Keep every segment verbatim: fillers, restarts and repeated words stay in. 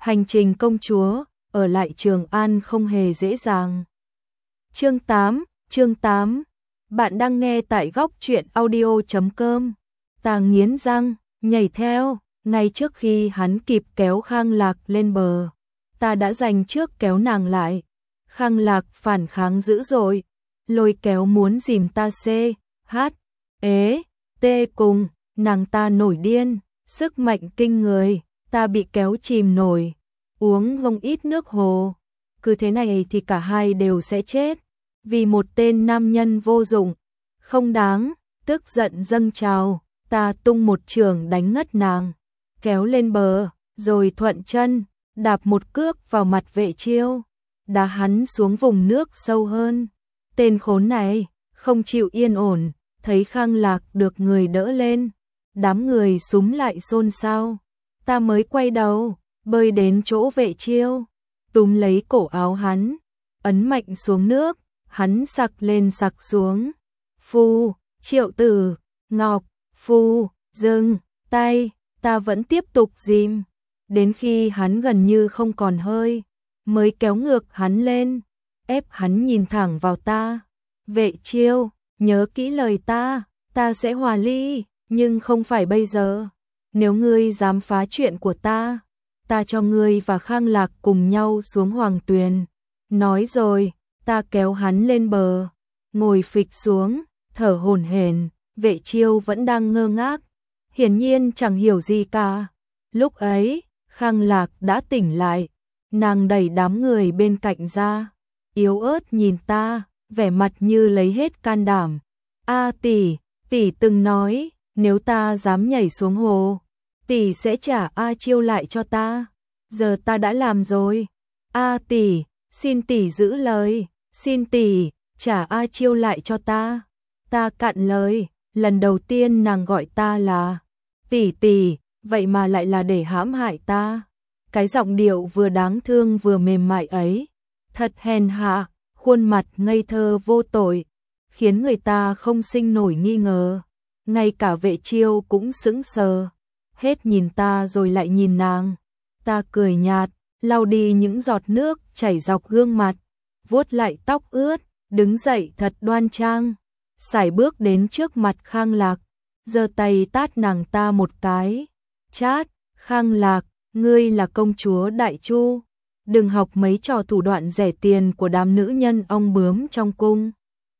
Hành trình công chúa, ở lại Trường An không hề dễ dàng. Chương tám, chương tám. Bạn đang nghe tại góc truyện audio chấm com. Ta nghiến răng, nhảy theo, ngay trước khi hắn kịp kéo Khang Lạc lên bờ. Ta đã giành trước kéo nàng lại. Khang Lạc phản kháng dữ dội, lôi kéo muốn dìm ta xê, hát, ế, tê cùng, nàng ta nổi điên, sức mạnh kinh người, ta bị kéo chìm nổi, uống không ít nước hồ. Cứ thế này thì cả hai đều sẽ chết, vì một tên nam nhân vô dụng, không đáng, tức giận dâng trào, ta tung một chưởng đánh ngất nàng, kéo lên bờ, rồi thuận chân, đạp một cước vào mặt Vệ Chiêu, đá hắn xuống vùng nước sâu hơn. Tên khốn này, không chịu yên ổn, thấy Khang Lạc được người đỡ lên, đám người súm lại xôn xao. Ta mới quay đầu, bơi đến chỗ Vệ Chiêu, túm lấy cổ áo hắn, ấn mạnh xuống nước, hắn sặc lên sặc xuống. Phu, Triệu Tử, Ngọc, phu, dừng, tay, ta vẫn tiếp tục dìm, đến khi hắn gần như không còn hơi, mới kéo ngược hắn lên, ép hắn nhìn thẳng vào ta. Vệ Chiêu, nhớ kỹ lời ta, ta sẽ hòa ly, nhưng không phải bây giờ. Nếu ngươi dám phá chuyện của ta, ta cho ngươi và Khang Lạc cùng nhau xuống Hoàng Tuyền. Nói rồi, ta kéo hắn lên bờ, ngồi phịch xuống, thở hổn hển. Vệ Chiêu vẫn đang ngơ ngác, hiển nhiên chẳng hiểu gì cả. Lúc ấy, Khang Lạc đã tỉnh lại, nàng đẩy đám người bên cạnh ra, yếu ớt nhìn ta, vẻ mặt như lấy hết can đảm. A tỷ, tỷ từng nói, nếu ta dám nhảy xuống hồ, tỷ sẽ trả A Chiêu lại cho ta. Giờ ta đã làm rồi. A tỷ, xin tỷ giữ lời, xin tỷ, trả A Chiêu lại cho ta. Ta cạn lời, lần đầu tiên nàng gọi ta là tỷ tỷ, vậy mà lại là để hãm hại ta. Cái giọng điệu vừa đáng thương vừa mềm mại ấy, thật hèn hạ, khuôn mặt ngây thơ vô tội, khiến người ta không sinh nổi nghi ngờ. Ngay cả Vệ Chiêu cũng sững sờ, hết nhìn ta rồi lại nhìn nàng. Ta cười nhạt, lau đi những giọt nước chảy dọc gương mặt, vuốt lại tóc ướt, đứng dậy thật đoan trang, sải bước đến trước mặt Khang Lạc, giơ tay tát nàng ta một cái. Chát, Khang Lạc, ngươi là công chúa Đại Chu, đừng học mấy trò thủ đoạn rẻ tiền của đám nữ nhân ong bướm trong cung.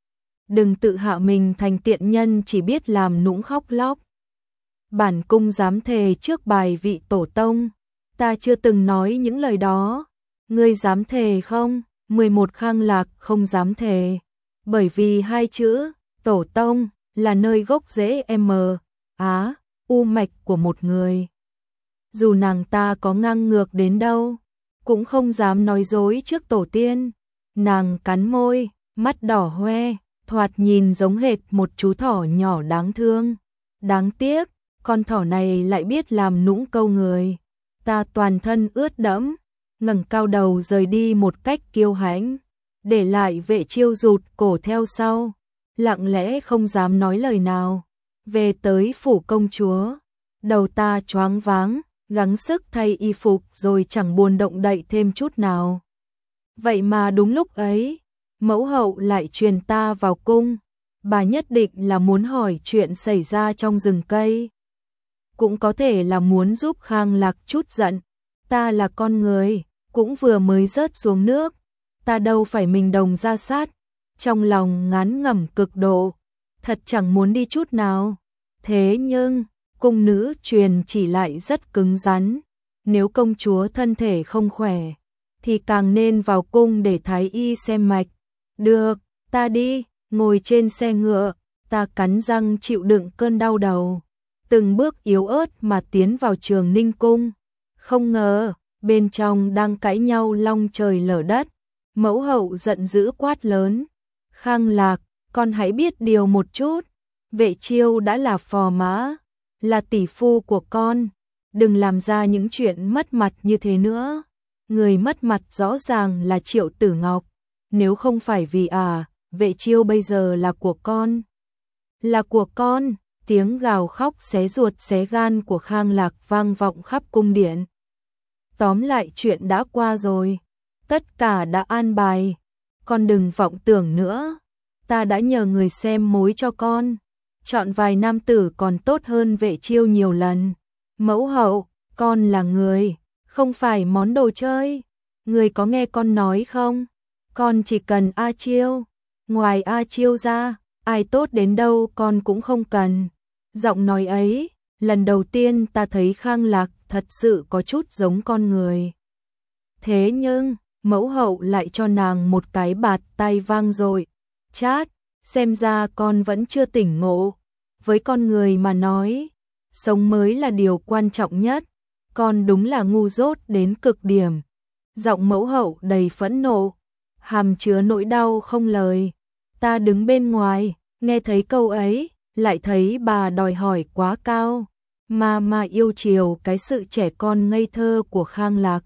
Đừng tự hạ mình thành tiện nhân chỉ biết làm nũng khóc lóc. Bản cung dám thề trước bài vị tổ tông, ta chưa từng nói những lời đó. Ngươi dám thề không? mười một Khang Lạc không dám thề, bởi vì hai chữ tổ tông là nơi gốc rễ M, Á, U mạch của một người. Dù nàng ta có ngang ngược đến đâu, cũng không dám nói dối trước tổ tiên. Nàng cắn môi, mắt đỏ hoe, thoạt nhìn giống hệt một chú thỏ nhỏ đáng thương. Đáng tiếc, con thỏ này lại biết làm nũng câu người. Ta toàn thân ướt đẫm, ngẩng cao đầu rời đi một cách kiêu hãnh, để lại Vệ Chiêu rụt cổ theo sau, lặng lẽ không dám nói lời nào. Về tới phủ công chúa, đầu ta choáng váng, gắng sức thay y phục rồi chẳng buồn động đậy thêm chút nào. Vậy mà đúng lúc ấy, mẫu hậu lại truyền ta vào cung. Bà nhất định là muốn hỏi chuyện xảy ra trong rừng cây, cũng có thể là muốn giúp Khang Lạc chút giận. Ta là con người, cũng vừa mới rớt xuống nước, ta đâu phải mình đồng ra sát. Trong lòng ngán ngẩm cực độ, thật chẳng muốn đi chút nào. Thế nhưng, cung nữ truyền chỉ lại rất cứng rắn. Nếu công chúa thân thể không khỏe, thì càng nên vào cung để thái y xem mạch. Được, ta đi. Ngồi trên xe ngựa, ta cắn răng chịu đựng cơn đau đầu, từng bước yếu ớt mà tiến vào Trường Ninh cung. Không ngờ, bên trong đang cãi nhau long trời lở đất. Mẫu hậu giận dữ quát lớn: Khang Lạc, con hãy biết điều một chút. Vệ Chiêu đã là phò mã, là tỷ phu của con, đừng làm ra những chuyện mất mặt như thế nữa. Người mất mặt rõ ràng là Triệu Tử Ngọc, nếu không phải vì à, Vệ Chiêu bây giờ là của con. Là của con. Tiếng gào khóc xé ruột xé gan của Khang Lạc vang vọng khắp cung điện. Tóm lại chuyện đã qua rồi, tất cả đã an bài, con đừng vọng tưởng nữa. Ta đã nhờ người xem mối cho con, chọn vài nam tử còn tốt hơn Vệ Chiêu nhiều lần. Mẫu hậu, con là người, không phải món đồ chơi. Người có nghe con nói không? Con chỉ cần A Chiêu, ngoài A Chiêu ra, ai tốt đến đâu con cũng không cần. Giọng nói ấy, lần đầu tiên ta thấy Khang Lạc thật sự có chút giống con người. Thế nhưng, mẫu hậu lại cho nàng một cái bạt tay vang dội. Chát, xem ra con vẫn chưa tỉnh ngộ. Với con người mà nói, sống mới là điều quan trọng nhất. Con đúng là ngu dốt đến cực điểm. Giọng mẫu hậu đầy phẫn nộ, hàm chứa nỗi đau không lời. Ta đứng bên ngoài, nghe thấy câu ấy, lại thấy bà đòi hỏi quá cao, mà mà yêu chiều cái sự trẻ con ngây thơ của Khang Lạc.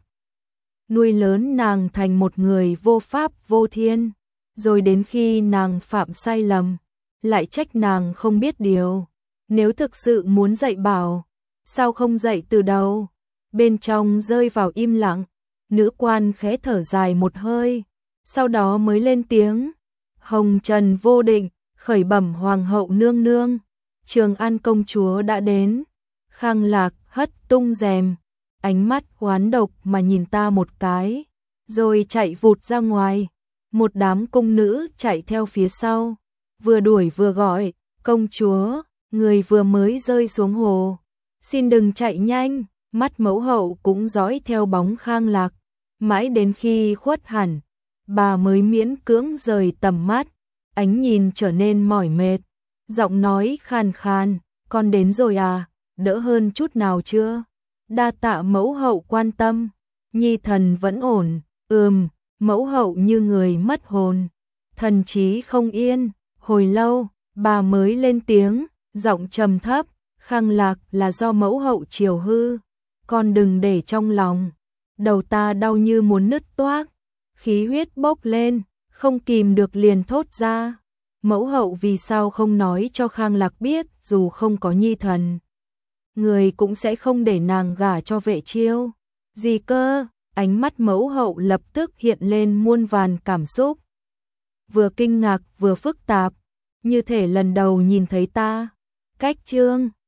Nuôi lớn nàng thành một người vô pháp vô thiên, rồi đến khi nàng phạm sai lầm, lại trách nàng không biết điều. Nếu thực sự muốn dạy bảo, sao không dạy từ đầu? Bên trong rơi vào im lặng, nữ quan khẽ thở dài một hơi, sau đó mới lên tiếng. Hồng Trần vô định, khởi bẩm hoàng hậu nương nương, Trường An công chúa đã đến. Khang Lạc hất tung rèm, ánh mắt oán độc mà nhìn ta một cái, rồi chạy vụt ra ngoài. Một đám cung nữ chạy theo phía sau, vừa đuổi vừa gọi, công chúa, người vừa mới rơi xuống hồ, xin đừng chạy nhanh. Mắt mẫu hậu cũng dõi theo bóng Khang Lạc, mãi đến khi khuất hẳn, bà mới miễn cưỡng rời tầm mắt, ánh nhìn trở nên mỏi mệt, giọng nói khàn khàn, con đến rồi à, đỡ hơn chút nào chưa? Đa tạ mẫu hậu quan tâm, nhi thần vẫn ổn. Ừm, mẫu hậu như người mất hồn, thần trí không yên. Hồi lâu, bà mới lên tiếng, giọng trầm thấp, Khang Lạc là do mẫu hậu chiều hư, con đừng để trong lòng. Đầu ta đau như muốn nứt toác, khí huyết bốc lên, không kìm được liền thốt ra. Mẫu hậu vì sao không nói cho Khang Lạc biết, dù không có nhi thần, người cũng sẽ không để nàng gả cho Vệ Chiêu. Gì cơ? Ánh mắt mẫu hậu lập tức hiện lên muôn vàn cảm xúc, vừa kinh ngạc vừa phức tạp, như thể lần đầu nhìn thấy ta. Cách chương